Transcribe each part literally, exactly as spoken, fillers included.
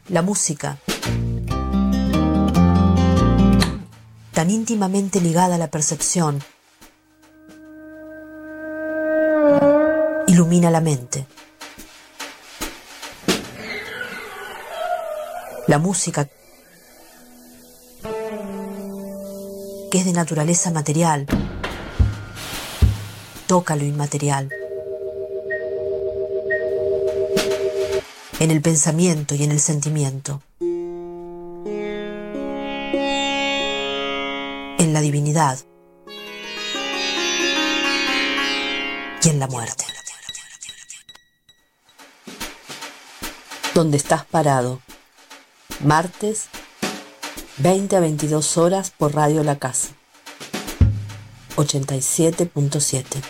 La música, tan íntimamente ligada a la percepción, ilumina la mente. La música, que es de naturaleza material, toca lo inmaterial. En el pensamiento y en el sentimiento. En la divinidad. Y en la muerte. Donde estás parado. Martes, veinte a veintidós horas por Radio La Casa. ochenta y siete punto siete.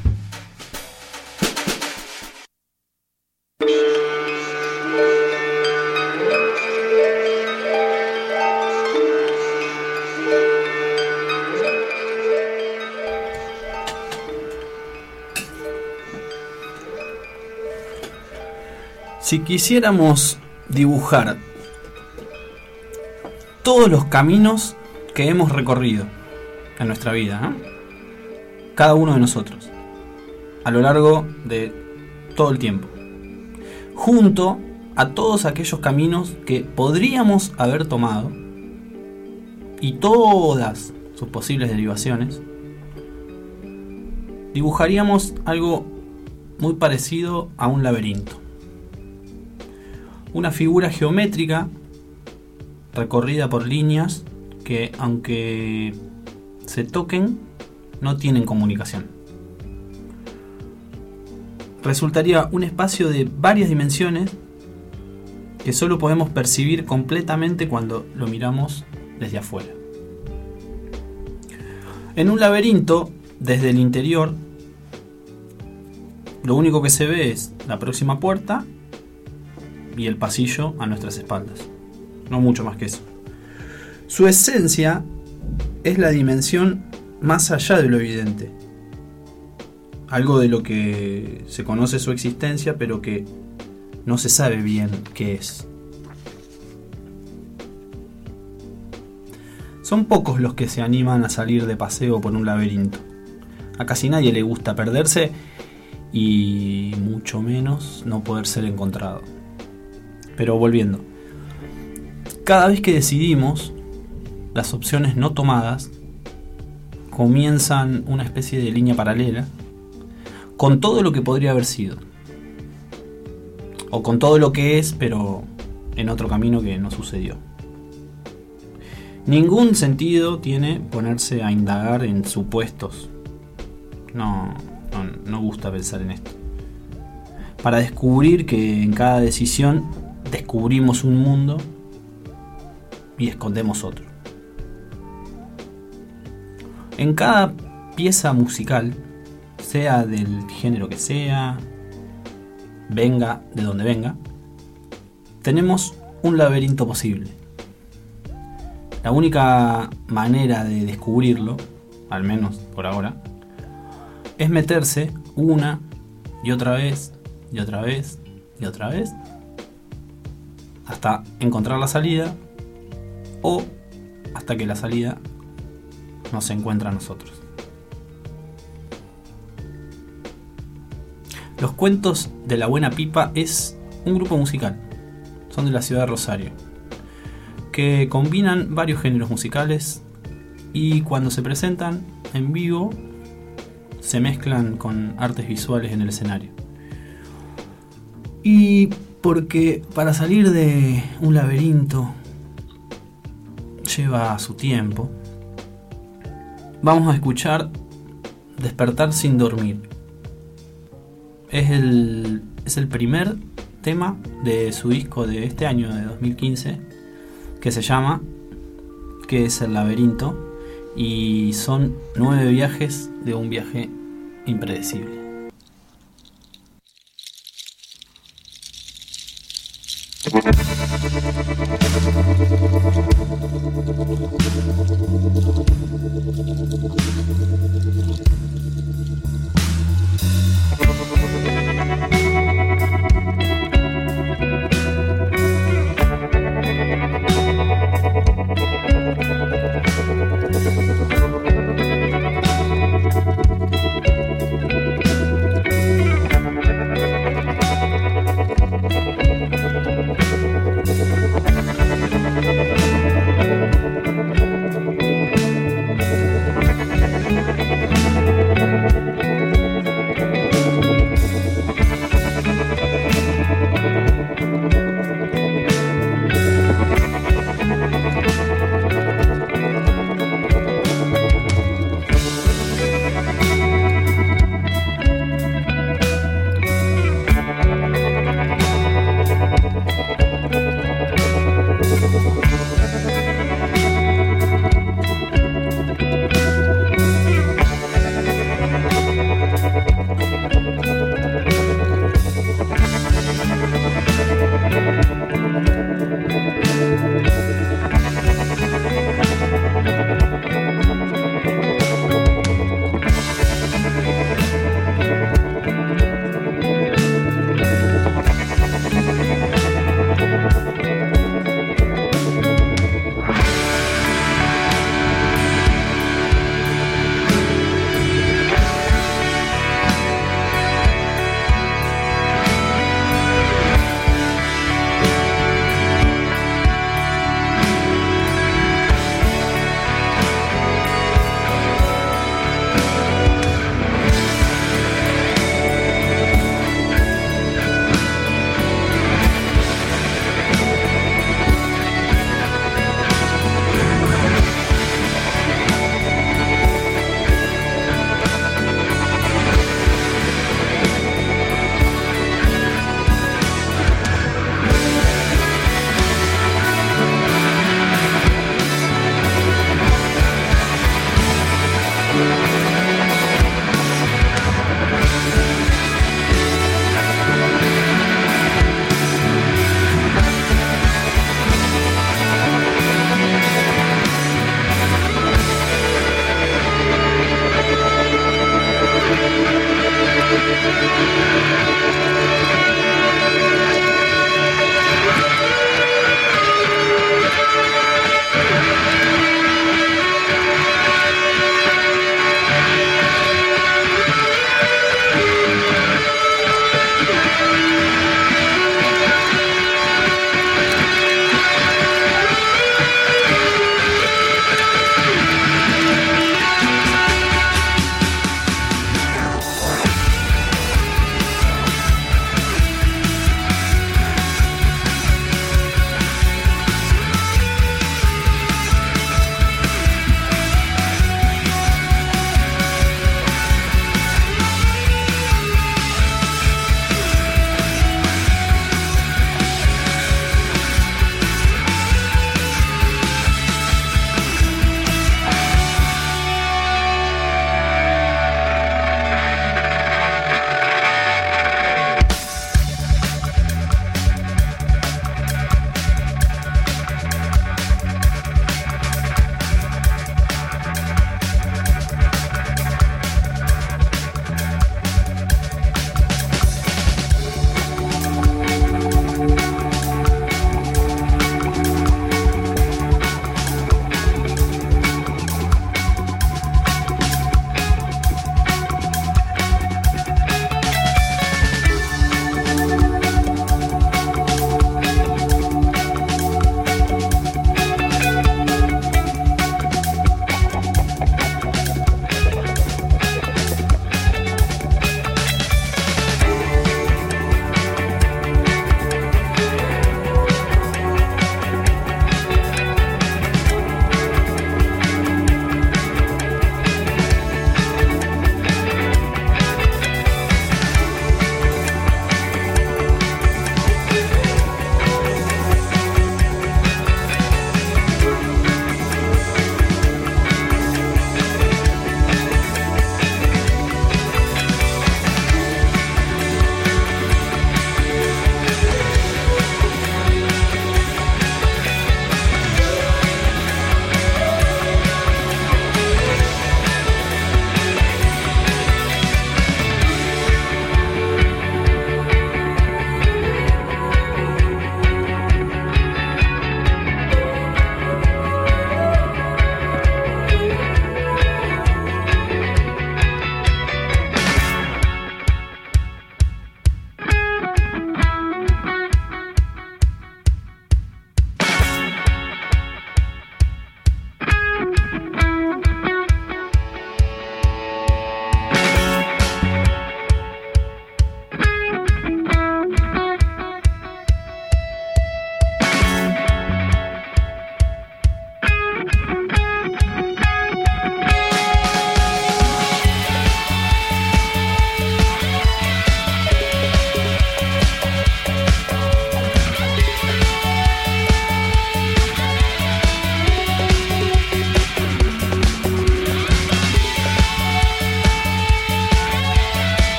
Si quisiéramos dibujar todos los caminos que hemos recorrido en nuestra vida, ¿eh? Cada uno de nosotros, a lo largo de todo el tiempo, junto a todos aquellos caminos que podríamos haber tomado y todas sus posibles derivaciones, dibujaríamos algo muy parecido a un laberinto. Una figura geométrica recorrida por líneas que, aunque se toquen, no tienen comunicación. Resultaría un espacio de varias dimensiones que solo podemos percibir completamente cuando lo miramos desde afuera. En un laberinto, desde el interior, lo único que se ve es la próxima puerta y el pasillo a nuestras espaldas. No mucho más que eso. Su esencia es la dimensión más allá de lo evidente. Algo de lo que se conoce su existencia, pero que no se sabe bien qué es. Son pocos los que se animan a salir de paseo por un laberinto. A casi nadie le gusta perderse y mucho menos no poder ser encontrado. Pero volviendo, cada vez que decidimos, las opciones no tomadas comienzan una especie de línea paralela con todo lo que podría haber sido, o con todo lo que es, pero en otro camino que no sucedió. Ningún sentido tiene ponerse a indagar en supuestos. No, no, no gusta pensar en esto. Para descubrir que en cada decisión descubrimos un mundo y escondemos otro. En cada pieza musical, sea del género que sea, venga de donde venga, tenemos un laberinto posible. La única manera de descubrirlo, al menos por ahora, es meterse una y otra vez, y otra vez, y otra vez, hasta encontrar la salida, o hasta que la salida nos encuentra a nosotros. Los Cuentos de la Buena Pipa es un grupo musical, son de la ciudad de Rosario, que combinan varios géneros musicales y cuando se presentan en vivo se mezclan con artes visuales en el escenario. Y porque para salir de un laberinto lleva su tiempo, vamos a escuchar Despertar sin dormir. Es el, es el primer tema de su disco de este año, de dos mil quince, que se llama ¿Qué es el laberinto? Y son nueve viajes de un viaje impredecible.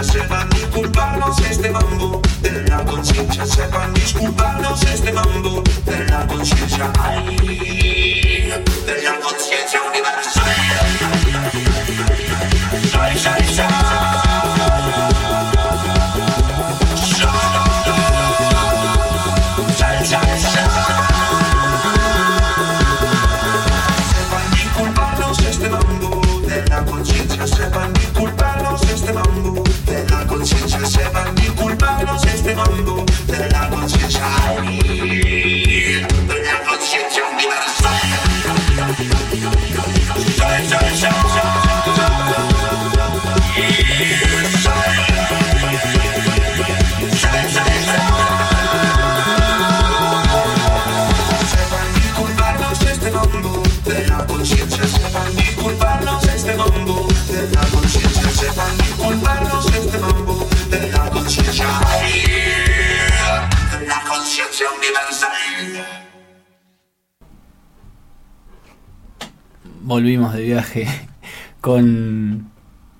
sepan disculparnos este mambo de la conciencia, sepan disculparnos este mambo de la conciencia, ay, de la conciencia universal. Sai, sai, sai. Sepan disculparnos este mambo de la conciencia, sepan disculparnos este mambo de la conciencia, de la conciencia universal. Sai, sai, sai, sepan disculparnos este mambo de la conciencia, sepan disculparnos este mambo de la conciencia, sepan disculparnos este mambo de la conciencia, de la conciencia universal. Volvimos de viaje con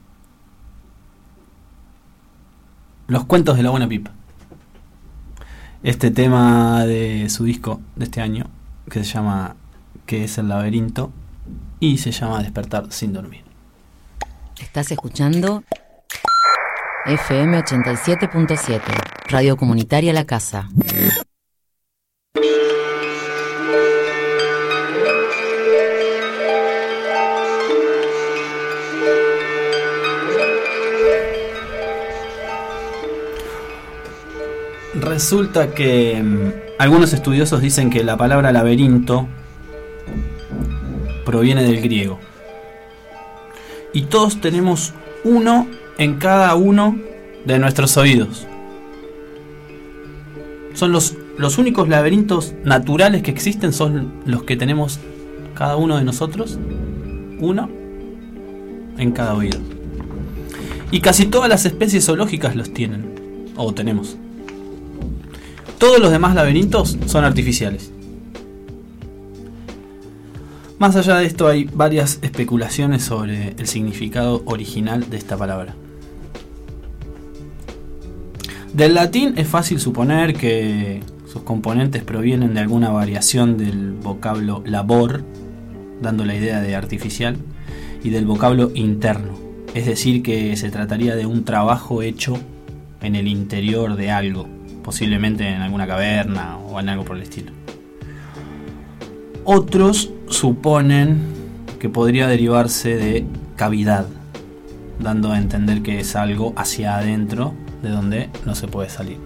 Los Cuentos de la Buena Pipa, este tema de su disco de este año que se llama ¿Qué es el laberinto? Y se llama Despertar sin dormir. Estás escuchando F M ochenta y siete punto siete, Radio Comunitaria La Casa. Resulta que mmm, algunos estudiosos dicen que la palabra laberinto proviene del griego. Y todos tenemos uno en cada uno de nuestros oídos. Son los, los únicos laberintos naturales que existen, son los que tenemos cada uno de nosotros, uno en cada oído. Y casi todas las especies zoológicas los tienen, o tenemos. Todos los demás laberintos son artificiales. Más allá de esto, hay varias especulaciones sobre el significado original de esta palabra. Del latín es fácil suponer que sus componentes provienen de alguna variación del vocablo labor, dando la idea de artificial, y del vocablo interno, es decir, que se trataría de un trabajo hecho en el interior de algo, posiblemente en alguna caverna o en algo por el estilo. Otros suponen que podría derivarse de cavidad, dando a entender que es algo hacia adentro de donde no se puede salir.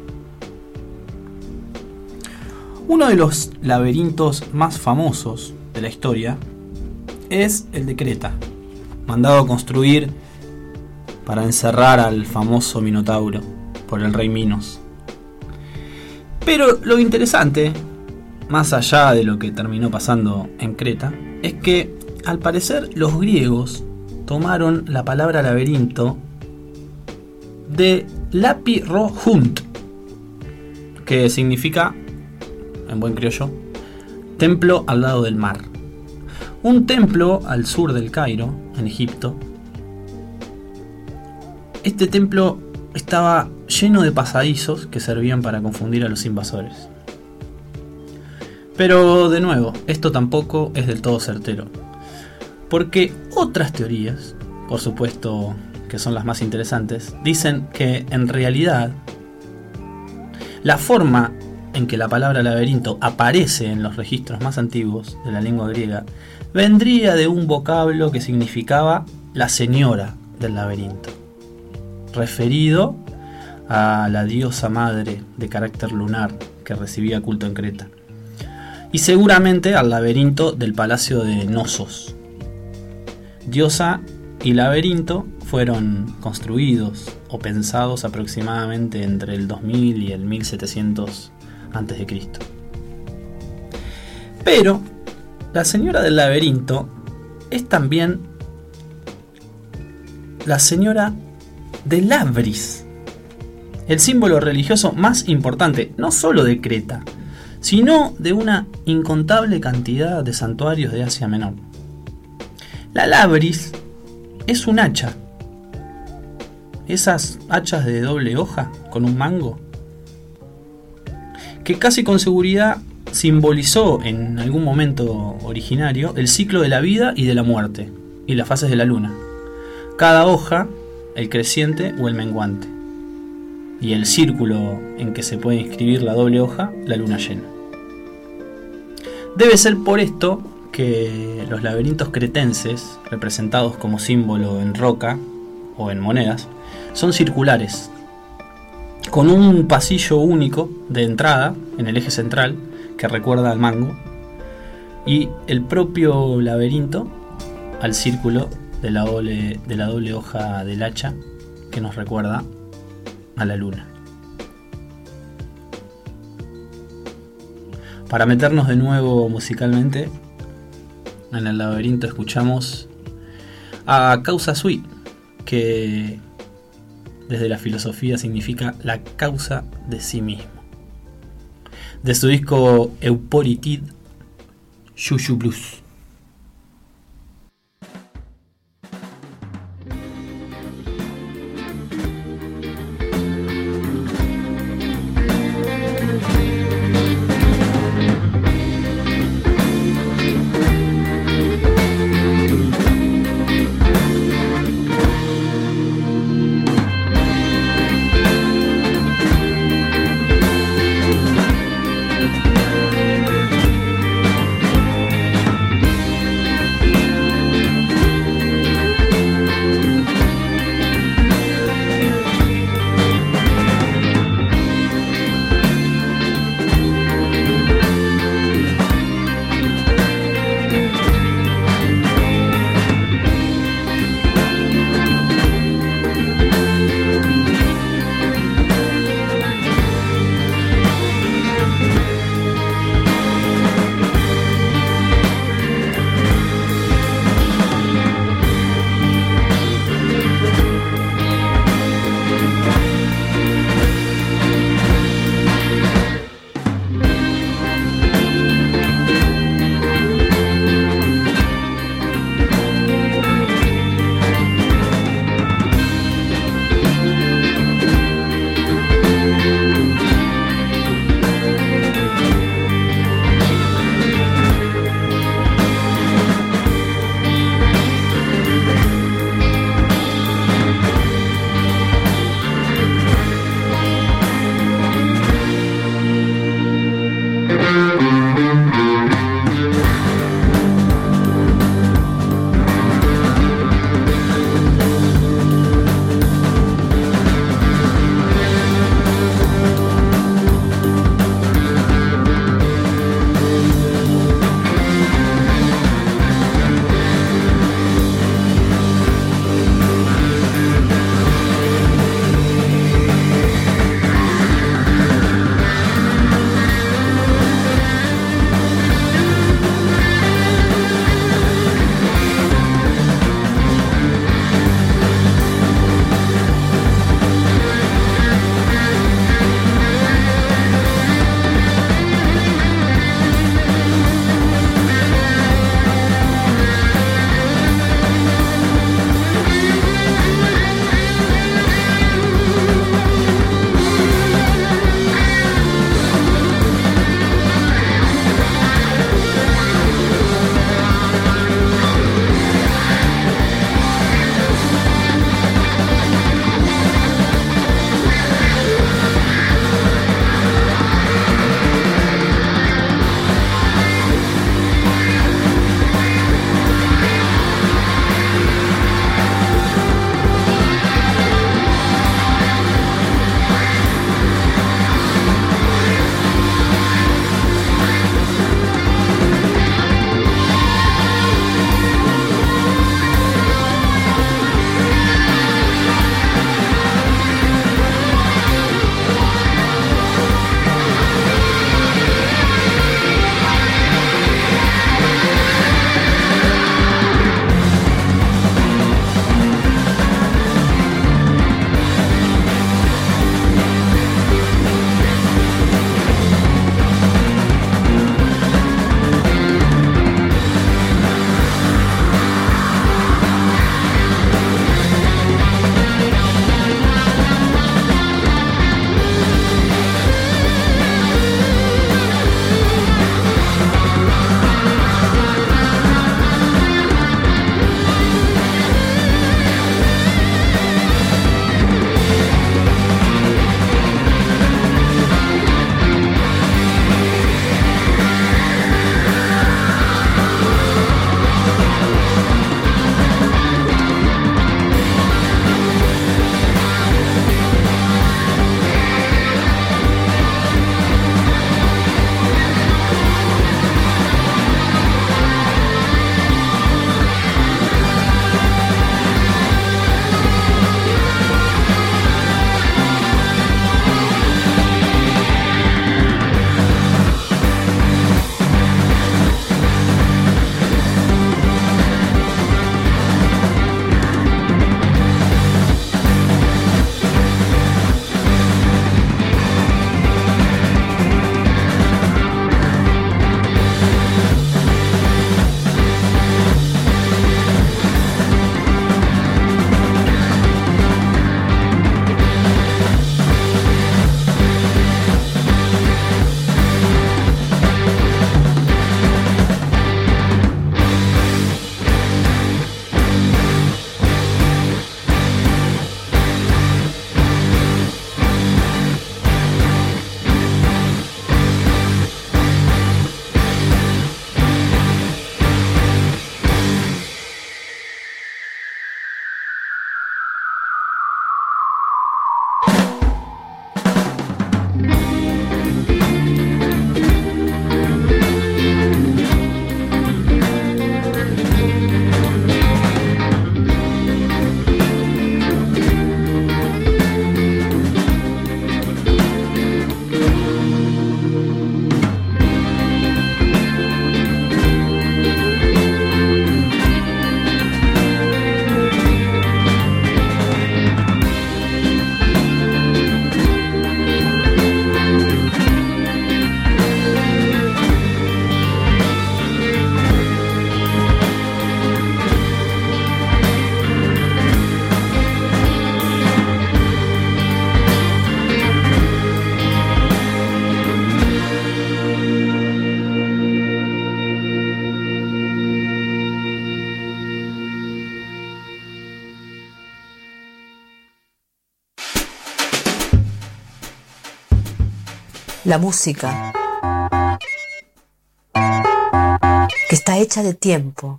Uno de los laberintos más famosos de la historia es el de Creta, mandado a construir para encerrar al famoso Minotauro por el rey Minos. Pero lo interesante, más allá de lo que terminó pasando en Creta, es que al parecer los griegos tomaron la palabra laberinto de lapi-ro-hunt, que significa, en buen criollo, templo al lado del mar. Un templo al sur del Cairo, en Egipto. Este templo estaba lleno de pasadizos que servían para confundir a los invasores. Pero de nuevo, esto tampoco es del todo certero, porque otras teorías, por supuesto que son las más interesantes, dicen que en realidad la forma en que la palabra laberinto aparece en los registros más antiguos de la lengua griega vendría de un vocablo que significaba la señora del laberinto, referido a la diosa madre de carácter lunar que recibía culto en Creta, y seguramente al laberinto del palacio de Nosos. Diosa y laberinto fueron construidos o pensados aproximadamente entre el dos mil y el mil setecientos antes de Cristo. Pero la señora del laberinto es también la señora de Labris, el símbolo religioso más importante no solo de Creta, sino de una incontable cantidad de santuarios de Asia Menor. La Labris es un hacha, esas hachas de doble hoja con un mango, que casi con seguridad simbolizó en algún momento originario el ciclo de la vida y de la muerte y las fases de la luna. Cada hoja, el creciente o el menguante, y el círculo en que se puede inscribir la doble hoja, la luna llena. Debe ser por esto que los laberintos cretenses, representados como símbolo en roca o en monedas, son circulares, con un pasillo único de entrada en el eje central que recuerda al mango, y el propio laberinto al círculo de la doble, de la doble hoja del hacha que nos recuerda a la luna. Para meternos de nuevo musicalmente en el laberinto, escuchamos a Causa Sui, que desde la filosofía significa la causa de sí mismo, de su disco Euporitid, Yuyu Blues. La música, que está hecha de tiempo,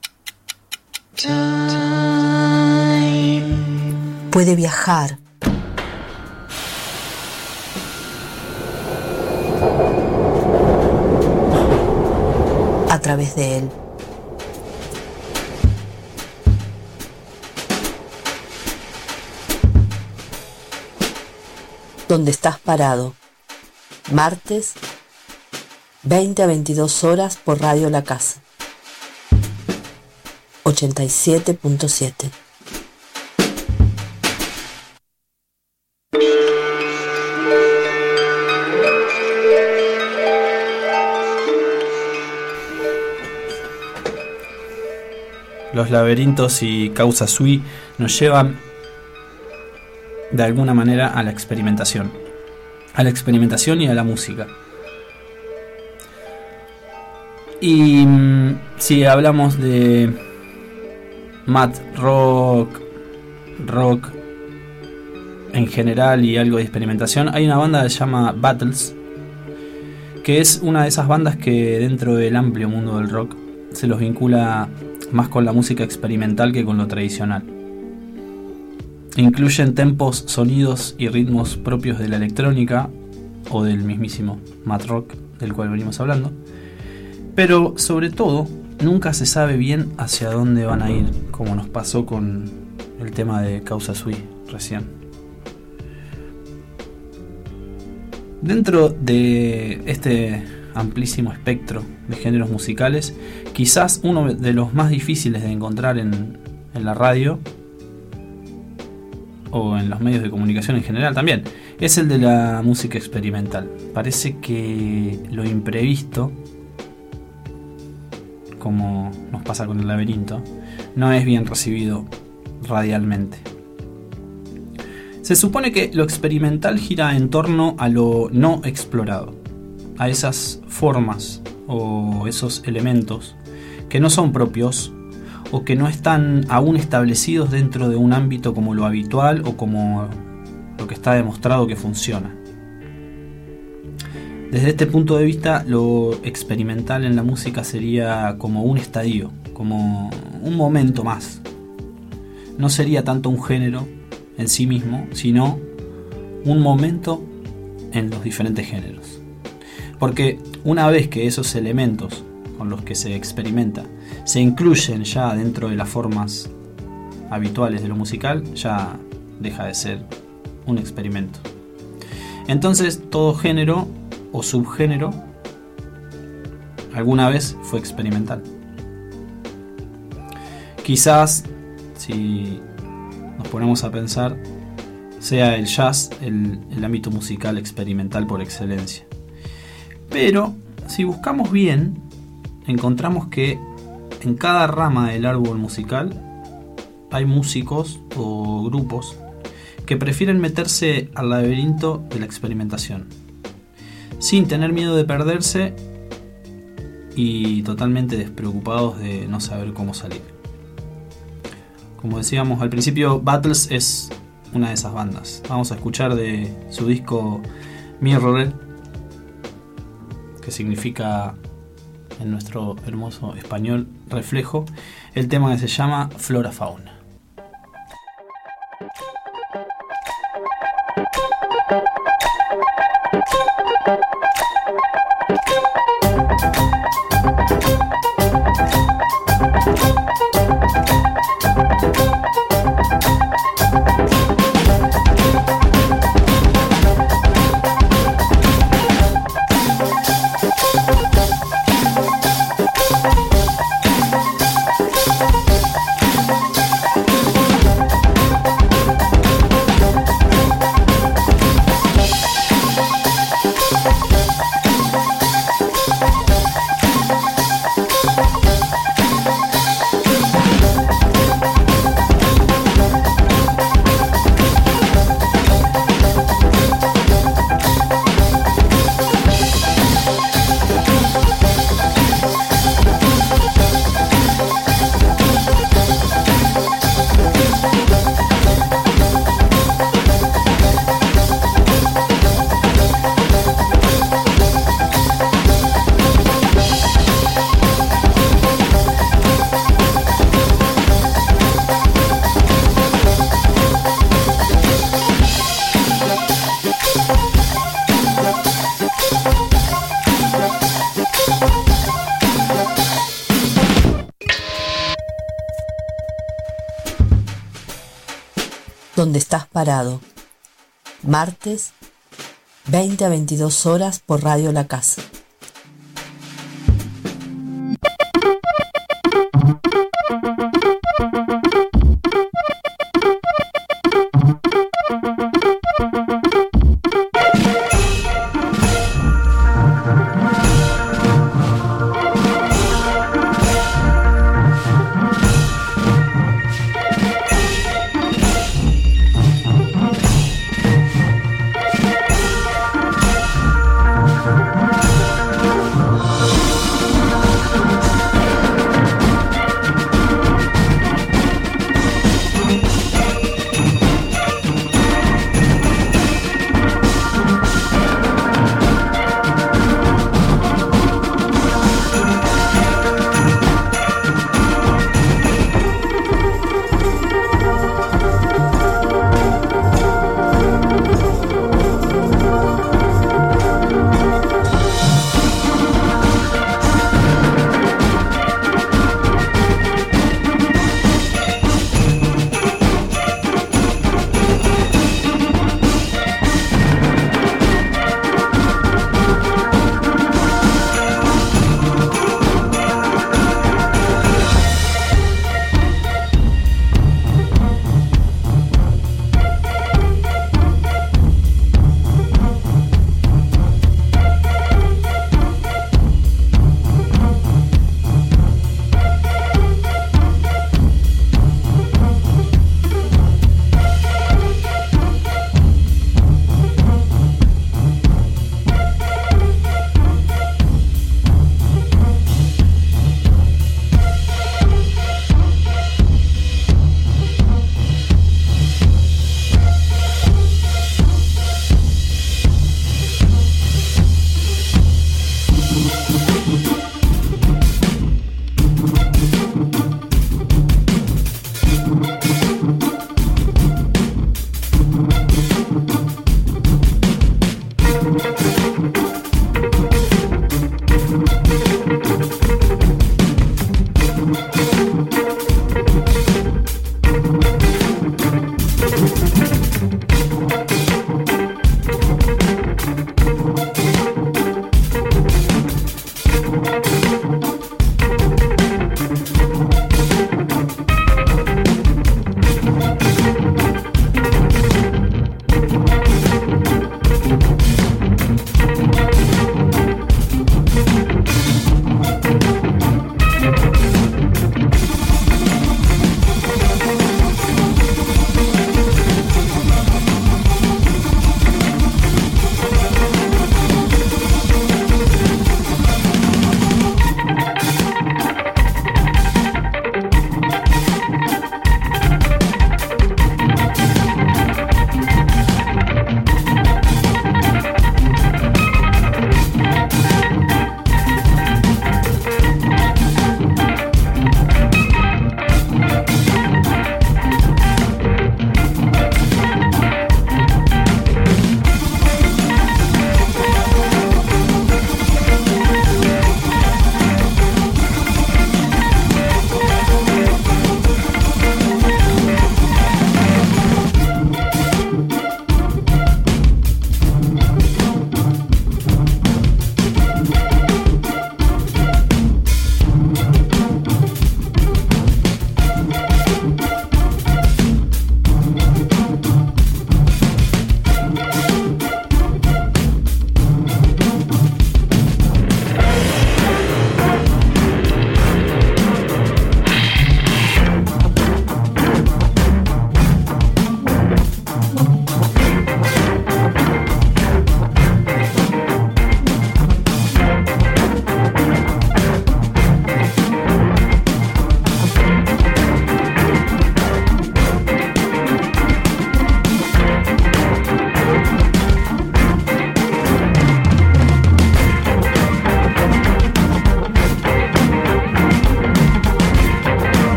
puede viajar a través de él. Donde estás parado, martes, veinte a veintidós horas por Radio La Casa, ochenta y siete punto siete. Los laberintos y Causa Sui nos llevan de alguna manera a la experimentación, a la experimentación y a la música. Y mmm, si hablamos de math rock, rock en general y algo de experimentación, hay una banda que se llama Battles, que es una de esas bandas que dentro del amplio mundo del rock se los vincula más con la música experimental que con lo tradicional. Incluyen tempos, sonidos y ritmos propios de la electrónica o del mismísimo math rock del cual venimos hablando, pero sobre todo nunca se sabe bien hacia dónde van a ir, como nos pasó con el tema de Causa Sui recién. Dentro de este amplísimo espectro de géneros musicales, quizás uno de los más difíciles de encontrar en, en la radio o en los medios de comunicación en general también, es el de la música experimental. Parece que lo imprevisto, como nos pasa con el laberinto, no es bien recibido radialmente. Se supone que lo experimental gira en torno a lo no explorado, a esas formas o esos elementos que no son propios o que no están aún establecidos dentro de un ámbito como lo habitual o como lo que está demostrado que funciona. Desde este punto de vista, lo experimental en la música sería como un estadio, como un momento más. No sería tanto un género en sí mismo, sino un momento en los diferentes géneros. Porque una vez que esos elementos con los que se experimenta se incluyen ya dentro de las formas habituales de lo musical, ya deja de ser un experimento. Entonces todo género o subgénero alguna vez fue experimental. Quizás, si nos ponemos a pensar, sea el jazz el, el ámbito musical experimental por excelencia. Pero si buscamos bien, encontramos que en cada rama del árbol musical hay músicos o grupos que prefieren meterse al laberinto de la experimentación, sin tener miedo de perderse y totalmente despreocupados de no saber cómo salir. Como decíamos al principio, Battles es una de esas bandas. Vamos a escuchar de su disco Mirror, que significa en nuestro hermoso español reflejo, el tema que se llama Flora Fauna. donde estás parado. Martes, veinte a veintidós horas por Radio La Casa.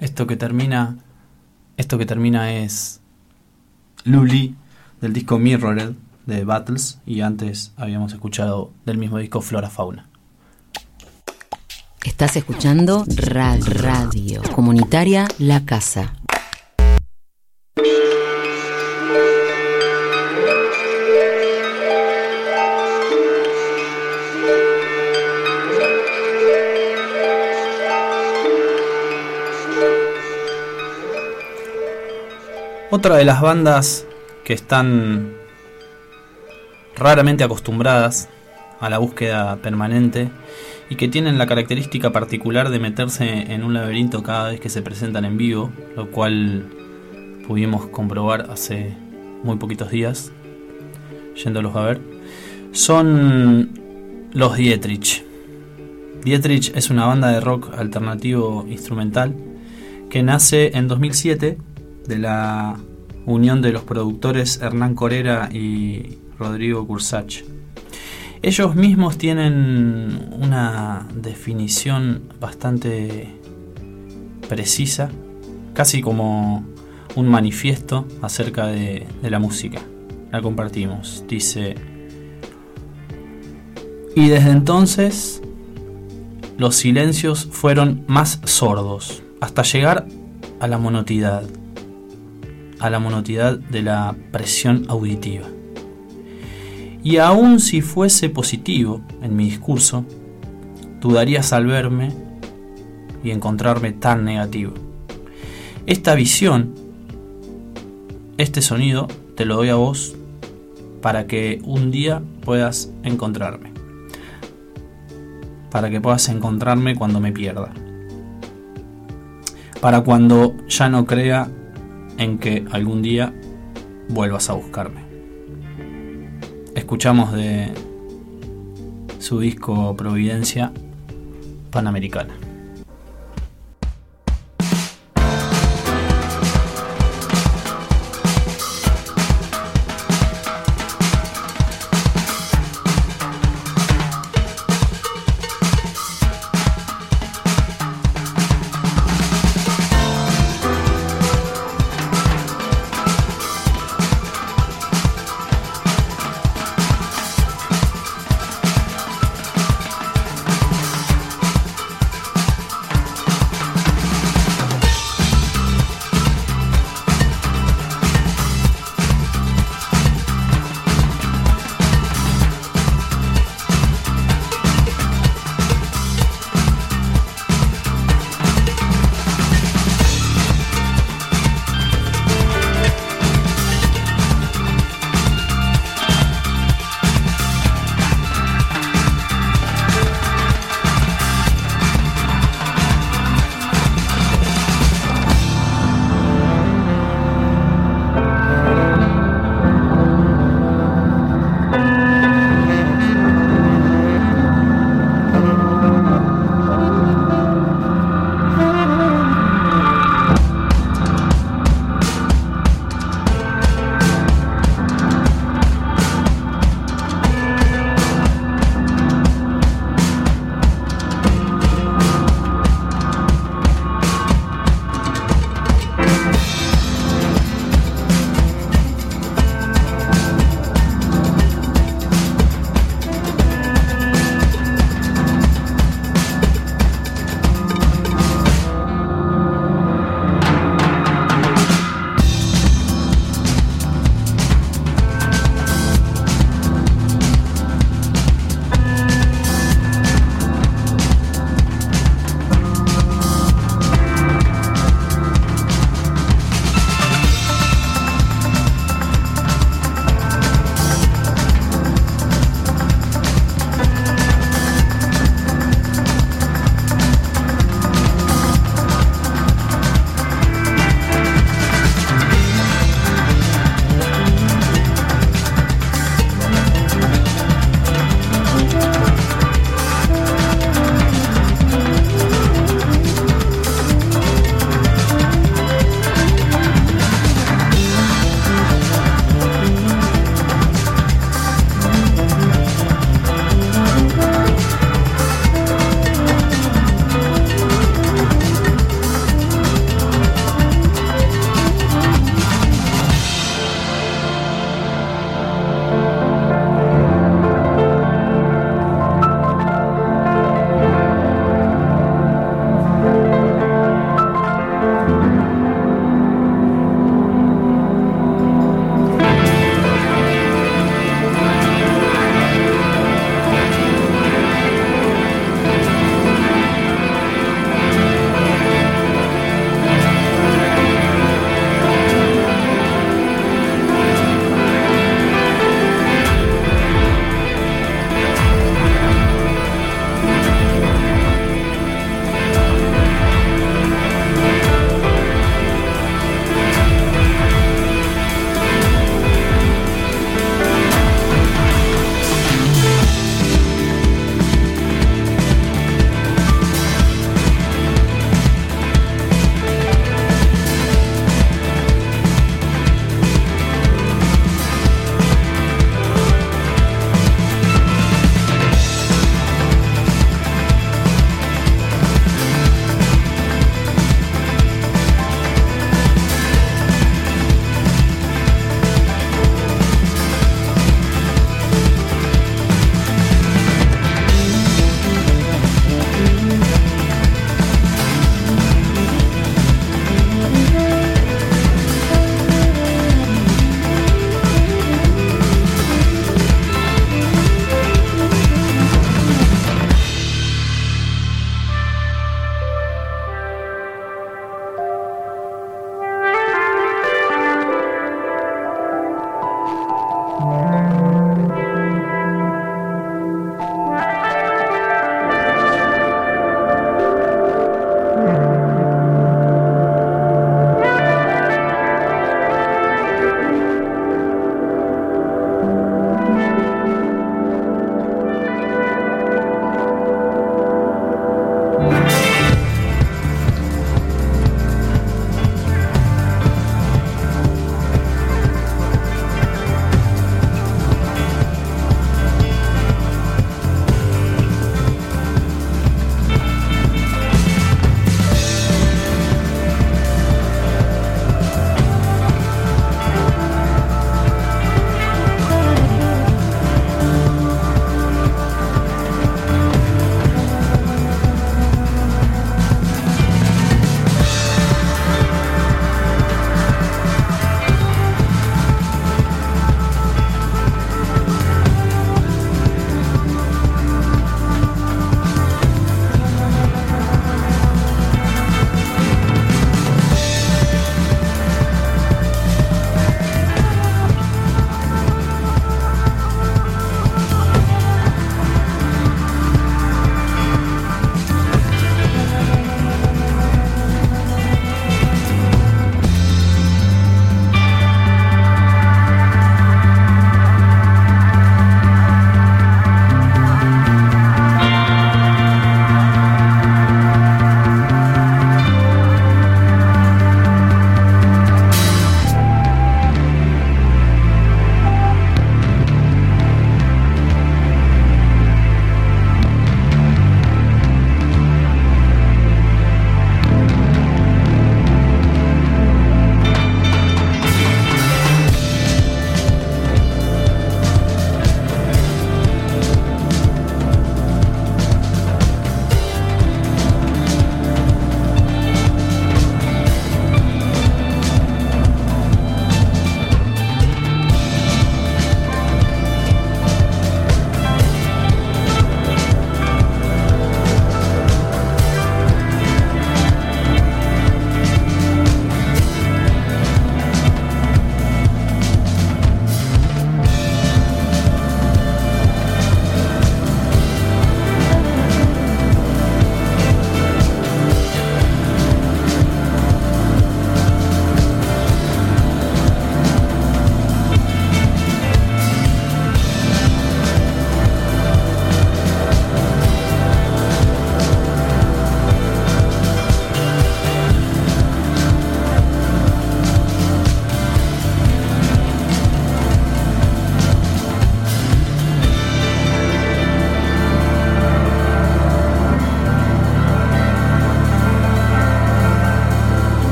Esto que termina, esto que termina es Luli del disco Mirrored de Battles, y antes habíamos escuchado del mismo disco Flora Fauna. Estás escuchando Ra- Radio Comunitaria La Casa. Otra de las bandas que están raramente acostumbradas a la búsqueda permanente y que tienen la característica particular de meterse en un laberinto cada vez que se presentan en vivo, lo cual pudimos comprobar hace muy poquitos días yéndolos a ver, son los Dietrich. Dietrich es una banda de rock alternativo instrumental que nace en dos mil siete de la unión de los productores Hernán Corera y Rodrigo Kursach. Ellos mismos tienen una definición bastante precisa, casi como un manifiesto acerca de, de la música. La compartimos. Dice: y desde entonces los silencios fueron más sordos, hasta llegar a la monotidad, a la monotidad de la presión auditiva. Y aun si fuese positivo en mi discurso, dudarías al verme y encontrarme tan negativo. Esta visión, este sonido, te lo doy a vos para que un día puedas encontrarme. Para que puedas encontrarme cuando me pierda. Para cuando ya no crea en que algún día vuelvas a buscarme. Escuchamos de su disco Providencia Panamericana.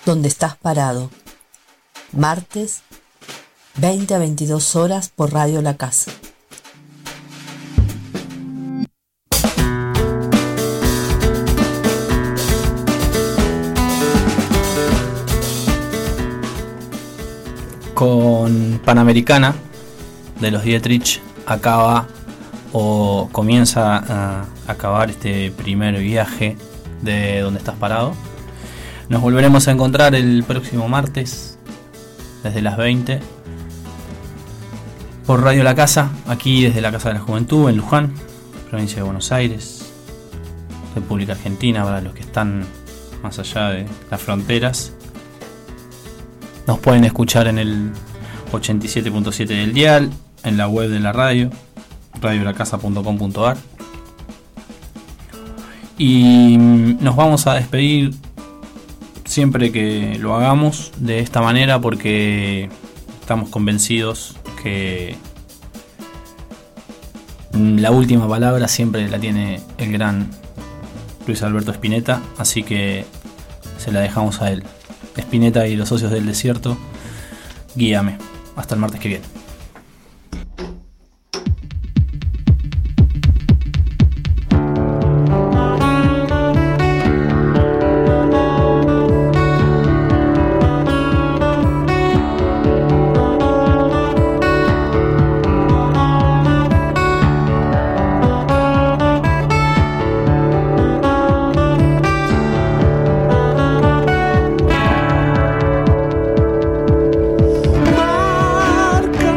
donde estás parado. Martes, veinte a veintidós horas por Radio La Casa. Con Panamericana de los Dietrich acaba o comienza a acabar este primer viaje de donde estás parado. Nos volveremos a encontrar el próximo martes desde las veinte por Radio La Casa, aquí desde la Casa de la Juventud en Luján, provincia de Buenos Aires, República Argentina, para los que están más allá de las fronteras. Nos pueden escuchar en el ochenta y siete punto siete del dial, en la web de la radio, radio la casa punto com punto a r. Y nos vamos a despedir siempre que lo hagamos de esta manera, porque estamos convencidos que la última palabra siempre la tiene el gran Luis Alberto Spinetta, así que se la dejamos a él. Spinetta y los socios del desierto, guíame. Hasta el martes que viene. Marca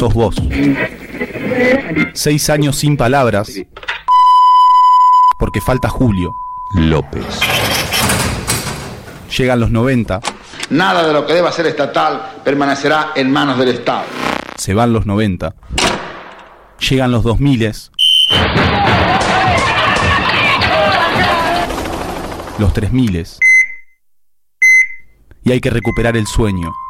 sos vos. Seis años sin palabras, porque falta Julio López. Llegan los noventa. Nada de lo que deba ser estatal permanecerá en manos del Estado. Se van los noventa. Llegan los dos miles. Los tres miles. Y hay que recuperar el sueño.